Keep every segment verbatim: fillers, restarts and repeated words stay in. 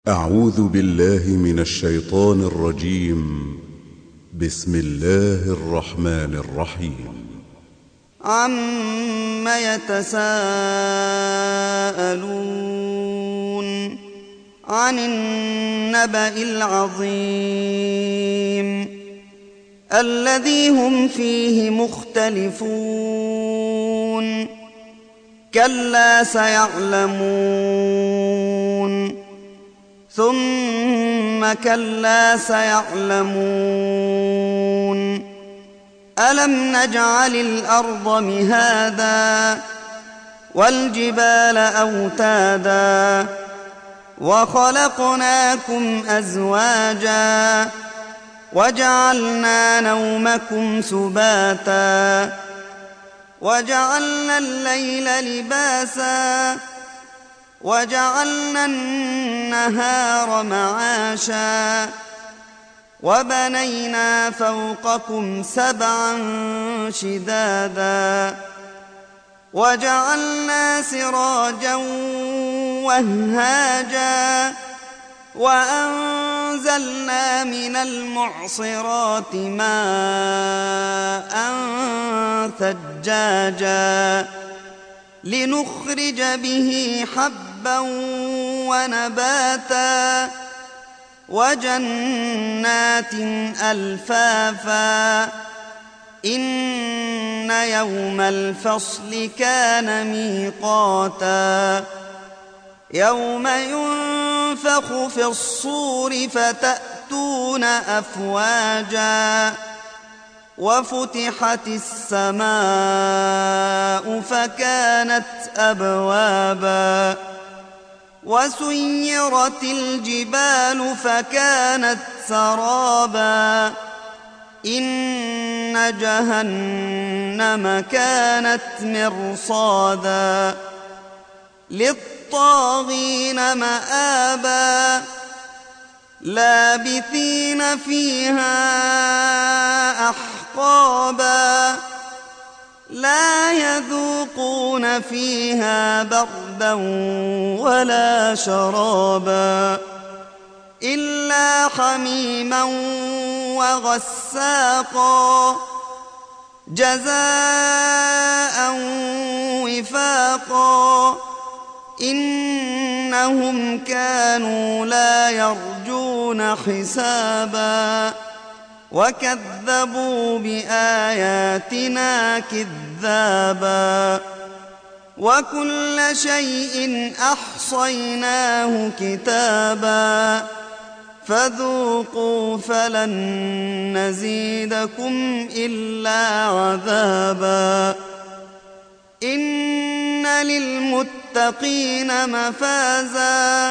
أعوذ بالله من الشيطان الرجيم. بسم الله الرحمن الرحيم. عَمَّ يَتَسَاءَلُونَ عَنِ النَّبَإِ الْعَظِيمِ الَّذِي هُمْ فِيهِ مُخْتَلِفُونَ كَلَّا سَيَعْلَمُونَ ثُمَّ كَلَّا سَيَعْلَمُونَ أَلَمْ نَجْعَلِ الْأَرْضَ مِهَادًا وَالْجِبَالَ أَوْتَادًا وَخَلَقْنَاكُمْ أَزْوَاجًا وَجَعَلْنَا نَوْمَكُمْ سُبَاتًا وَجَعَلْنَا اللَّيْلَ لِبَاسًا وَجَعَلْنَا النَّهَارَ مَعَاشًا وَبَنَيْنَا فَوْقَكُمْ سَبْعًا شِدَادًا وَجَعَلْنَا سِرَاجًا وَهَّاجًا وَأَنزَلْنَا مِنَ الْمُعْصِرَاتِ مَاءً ثَجَّاجًا لِنُخْرِجَ بِهِ حَبًّا وَنَبَاتًا وَجَنَّاتٍ أَلْفَافًا إِنَّ يَوْمَ الْفَصْلِ كَانَ مِيقَاتًا يَوْمَ يُنفَخُ فِي الصُّورِ فَتَأْتُونَ أَفْوَاجًا وَفُتِحَتِ السَّمَاءُ فَكَانَتْ أَبْوَابًا وَسُيِّرَتِ الْجِبَالُ فَكَانَتْ سَرَابًا إِنَّ جَهَنَّمَ كَانَتْ مِرْصَادًا لِلطَّاغِينَ مَآبًا لَابِثِينَ فِيهَا أَحْقَابًا لَا يَذُوقُونَ فِيهَا بَرْدًا وَلَا شَرَابًا إِلَّا حَمِيمًا وَغَسَّاقًا جَزَاءً وِفَاقًا إِنَّهُمْ كَانُوا لَا يَرْجُونَ حِسَابًا وَكَذَّبُوا بِآيَاتِنَا كِذَّابًا وَكُلَّ شَيْءٍ أَحْصَيْنَاهُ كِتَابًا فَذُوقُوا فَلَن نَّزِيدَكُمْ إِلَّا عَذَابًا إِنَّ لِلْمُتَّقِينَ مَفَازًا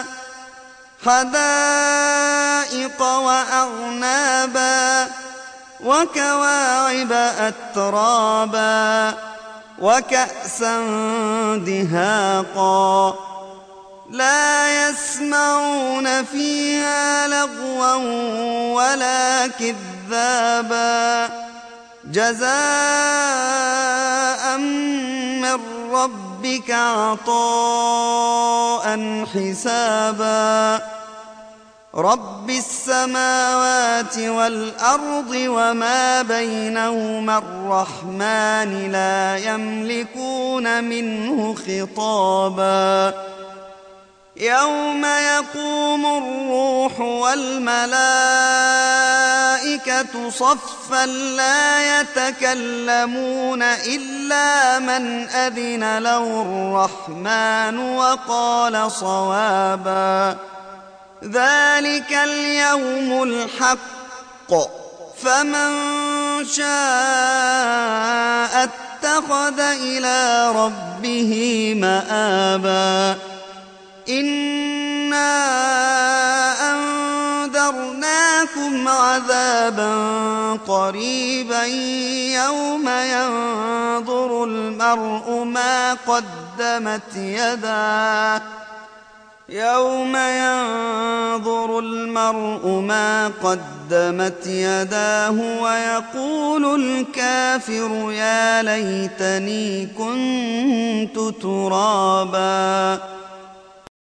حَدَائِقَ وَأَعْنَابًا وَكَوَاعِبَ أَتْرَابًا وَكَأْسًا دِهَاقًا لَا يَسْمَعُونَ فِيهَا لَغْوًا وَلَا كِذَّابًا جَزَاءً مِّن رَّبِّكَ عَطَاءً حِسَابًا رَبِّ السَّمَاوَاتِ وَالْأَرْضِ وَمَا بَيْنَهُمَا الرَّحْمَٰنِ لَا يَمْلِكُونَ مِنْهُ خِطَابًا يَوْمَ يَقُومُ الرُّوحُ وَالْمَلَائِكَةُ صَفًّا لَّا يَتَكَلَّمُونَ إِلَّا مَنْ أَذِنَ لَهُ الرَّحْمَٰنُ وَقَالَ صَوَابًا ذَلِكَ الْيَوْمُ الْحَقُّ فَمَن شَاءَ اتَّخَذَ إِلَىٰ رَبِّهِ مَآبًا إِنَّا أَنذَرْنَاكُمْ عَذَابًا قَرِيبًا يَوْمَ يَنظُرُ الْمَرْءُ مَا قَدَّمَتْ يَدَاهُ يَوْمَ يَنظُرُ الْمَرْءُ مَا قَدَّمَتْ يَدَاهُ وَيَقُولُ الْكَافِرُ يَا لَيْتَنِي كُنتُ تُرَابًا